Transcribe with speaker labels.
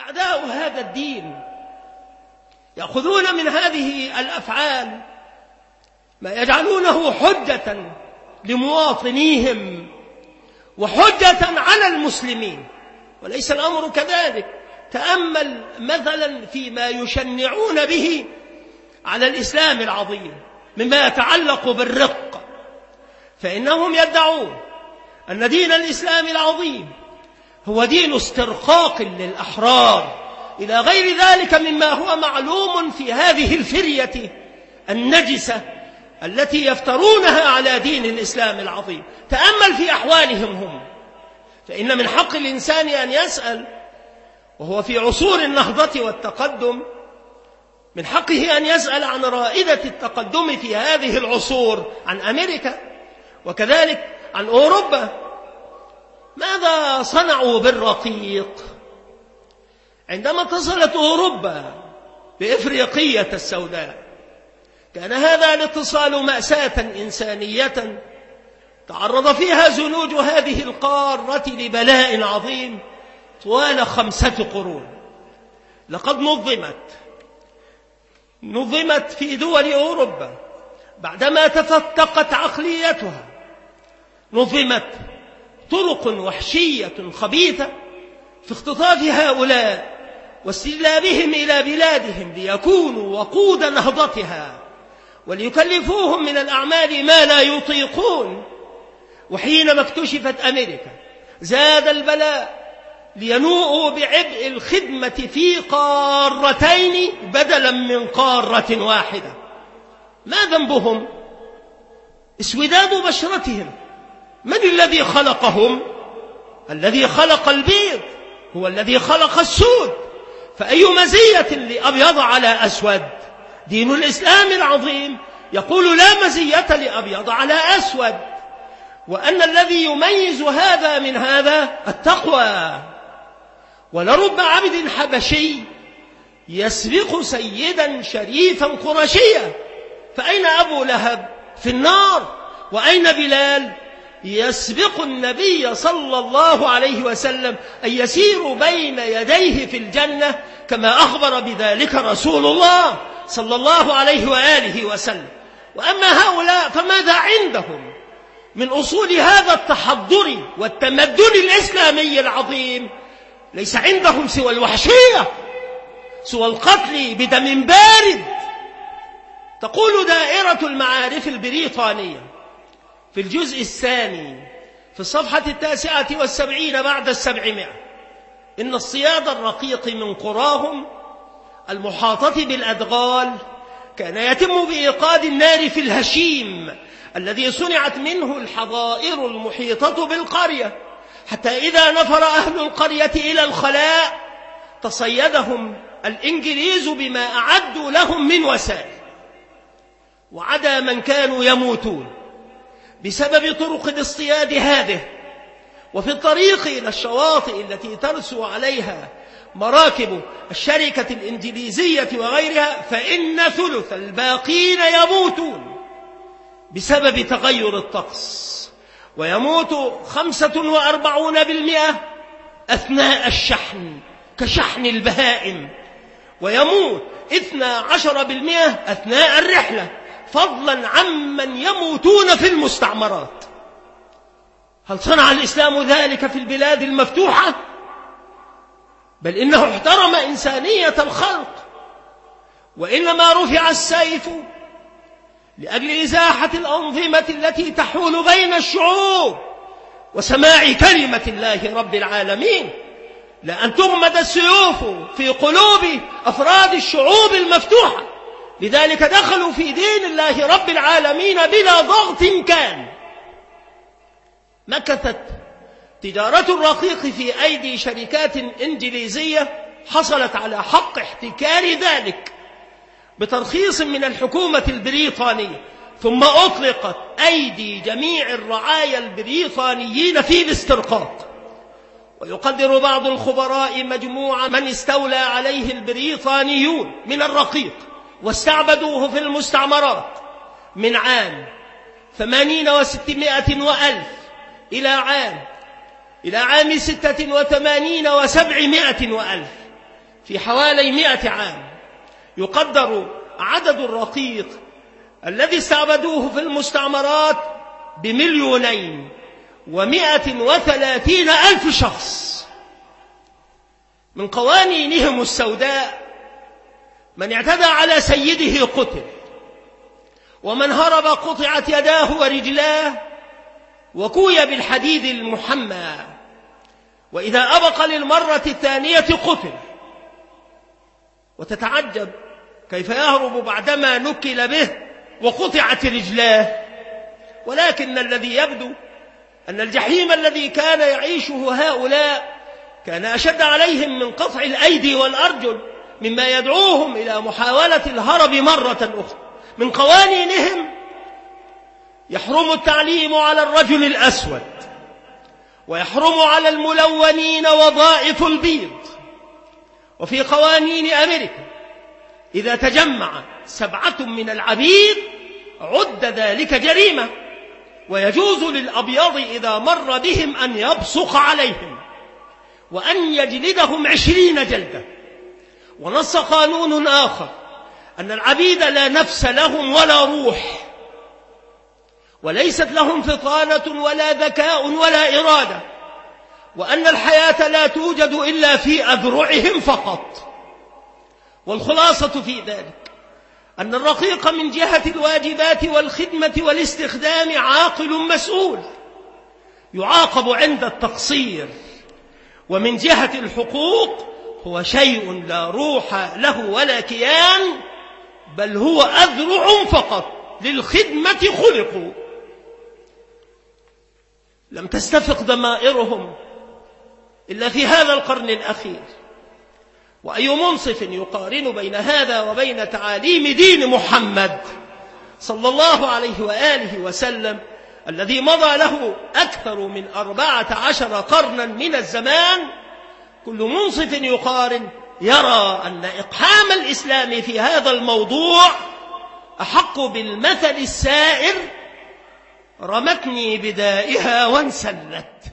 Speaker 1: أعداء هذا الدين يأخذون من هذه الأفعال ما يجعلونه حجة لمواطنيهم وحجة على المسلمين، وليس الأمر كذلك. تأمل مثلا فيما يشنعون به على الإسلام العظيم مما يتعلق بالرق، فإنهم يدعون أن دين الإسلام العظيم هو دين استرقاق للأحرار إلى غير ذلك مما هو معلوم في هذه الفرية النجسة التي يفترونها على دين الإسلام العظيم. تأمل في أحوالهم هم، فإن من حق الإنسان أن يسأل، وهو في عصور النهضة والتقدم، من حقه أن يسأل عن رائدة التقدم في هذه العصور، عن أمريكا وكذلك عن أوروبا. ماذا صنعوا بالرقيق؟ عندما اتصلت أوروبا بإفريقية السوداء كان هذا الاتصال مأساة إنسانية تعرض فيها زنوج هذه القارة لبلاء عظيم طوال 5 قرون. لقد نظمت في دول أوروبا بعدما تفتقت عقليتها، نظمت طرق وحشية خبيثة في اختطاف هؤلاء واستجلابهم إلى بلادهم ليكونوا وقود نهضتها وليكلفوهم من الأعمال ما لا يطيقون. وحينما اكتشفت أمريكا زاد البلاء لينوءوا بعبء الخدمة في قارتين بدلا من قارة واحدة. ما ذنبهم؟ اسوداد بشرتهم. من الذي خلقهم؟ الذي خلق البيض هو الذي خلق السود، فأي مزية لأبيض على أسود؟ دين الإسلام العظيم يقول لا مزية لأبيض على أسود، وأن الذي يميز هذا من هذا التقوى. ولرب عبد حبشي يسبق سيدا شريفا قرشيا، فأين أبو لهب؟ في النار. وأين بلال؟ يسبق النبي صلى الله عليه وسلم أن يسير بين يديه في الجنة كما أخبر بذلك رسول الله صلى الله عليه وآله وسلم. وأما هؤلاء فماذا عندهم من أصول هذا التحضر والتمدن الإسلامي العظيم؟ ليس عندهم سوى الوحشية، سوى القتل بدم بارد. تقول دائرة المعارف البريطانية في الجزء الثاني في الصفحة 79 بعد 700 إن الصياد الرقيق من قراهم المحاطة بالأدغال كان يتم بإيقاد النار في الهشيم الذي صنعت منه الحظائر المحيطة بالقرية، حتى إذا نفر أهل القرية إلى الخلاء تصيدهم الإنجليز بما أعدوا لهم من وسائل، وعدا من كانوا يموتون بسبب طرق الاصطياد هذه. وفي الطريق إلى الشواطئ التي ترسو عليها مراكب الشركة الإنجليزية وغيرها فإن ثلث الباقين يموتون بسبب تغير الطقس، ويموت 45% أثناء الشحن كشحن البهائم، ويموت 12% أثناء الرحلة، فضلا عمن يموتون في المستعمرات. هل صنع الإسلام ذلك في البلاد المفتوحة؟ بل إنه احترم إنسانية الخلق، وإنما رفع السيف لأجل إزاحة الأنظمة التي تحول بين الشعوب وسماع كلمة الله رب العالمين، لأن تغمد السيوف في قلوب أفراد الشعوب المفتوحة. لذلك دخلوا في دين الله رب العالمين بلا ضغط كان. مكثت تجارة الرقيق في أيدي شركات إنجليزية حصلت على حق احتكار ذلك بترخيص من الحكومة البريطانية، ثم أطلقت أيدي جميع الرعايا البريطانيين في الاسترقاق. ويقدر بعض الخبراء مجموع من استولى عليه البريطانيون من الرقيق واستعبدوه في المستعمرات من عام 80 و600 وألف إلى عام 86 و700 وألف، في حوالي 100 عام. يقدر عدد الرقيق الذي استعبدوه في المستعمرات ب230,000 شخص. من قوانينهم السوداء: من اعتدى على سيده قتل، ومن هرب قطعت يداه ورجلاه وكوي بالحديد المحمى، وإذا أبق للمرة الثانية قتل. وتتعجب كيف يهرب بعدما نكل به وقطعت رجلاه. ولكن الذي يبدو أن الجحيم الذي كان يعيشه هؤلاء كان أشد عليهم من قطع الأيدي والأرجل، مما يدعوهم إلى محاولة الهرب مرة أخرى. من قوانينهم: يحرم التعليم على الرجل الأسود، ويحرم على الملونين وظائف البيض. وفي قوانين أمريكا: إذا تجمع 7 من العبيد عد ذلك جريمة، ويجوز للأبيض إذا مر بهم أن يبصق عليهم وأن يجلدهم 20 جلدة. ونص قانون آخر أن العبيد لا نفس لهم ولا روح، وليست لهم فطانة ولا ذكاء ولا إرادة، وأن الحياة لا توجد إلا في أذرعهم فقط. والخلاصة في ذلك أن الرقيق من جهة الواجبات والخدمة والاستخدام عاقل مسؤول يعاقب عند التقصير، ومن جهة الحقوق هو شيء لا روح له ولا كيان، بل هو أذرع فقط للخدمة خلقوا. لم تستفق ضمائرهم إلا في هذا القرن الأخير. وأي منصف يقارن بين هذا وبين تعاليم دين محمد صلى الله عليه وآله وسلم الذي مضى له أكثر من 14 قرنا من الزمان؟ كل منصف يقارن يرى أن إقحام الإسلام في هذا الموضوع أحق بالمثل السائر: رمتني بدائها وانسلت.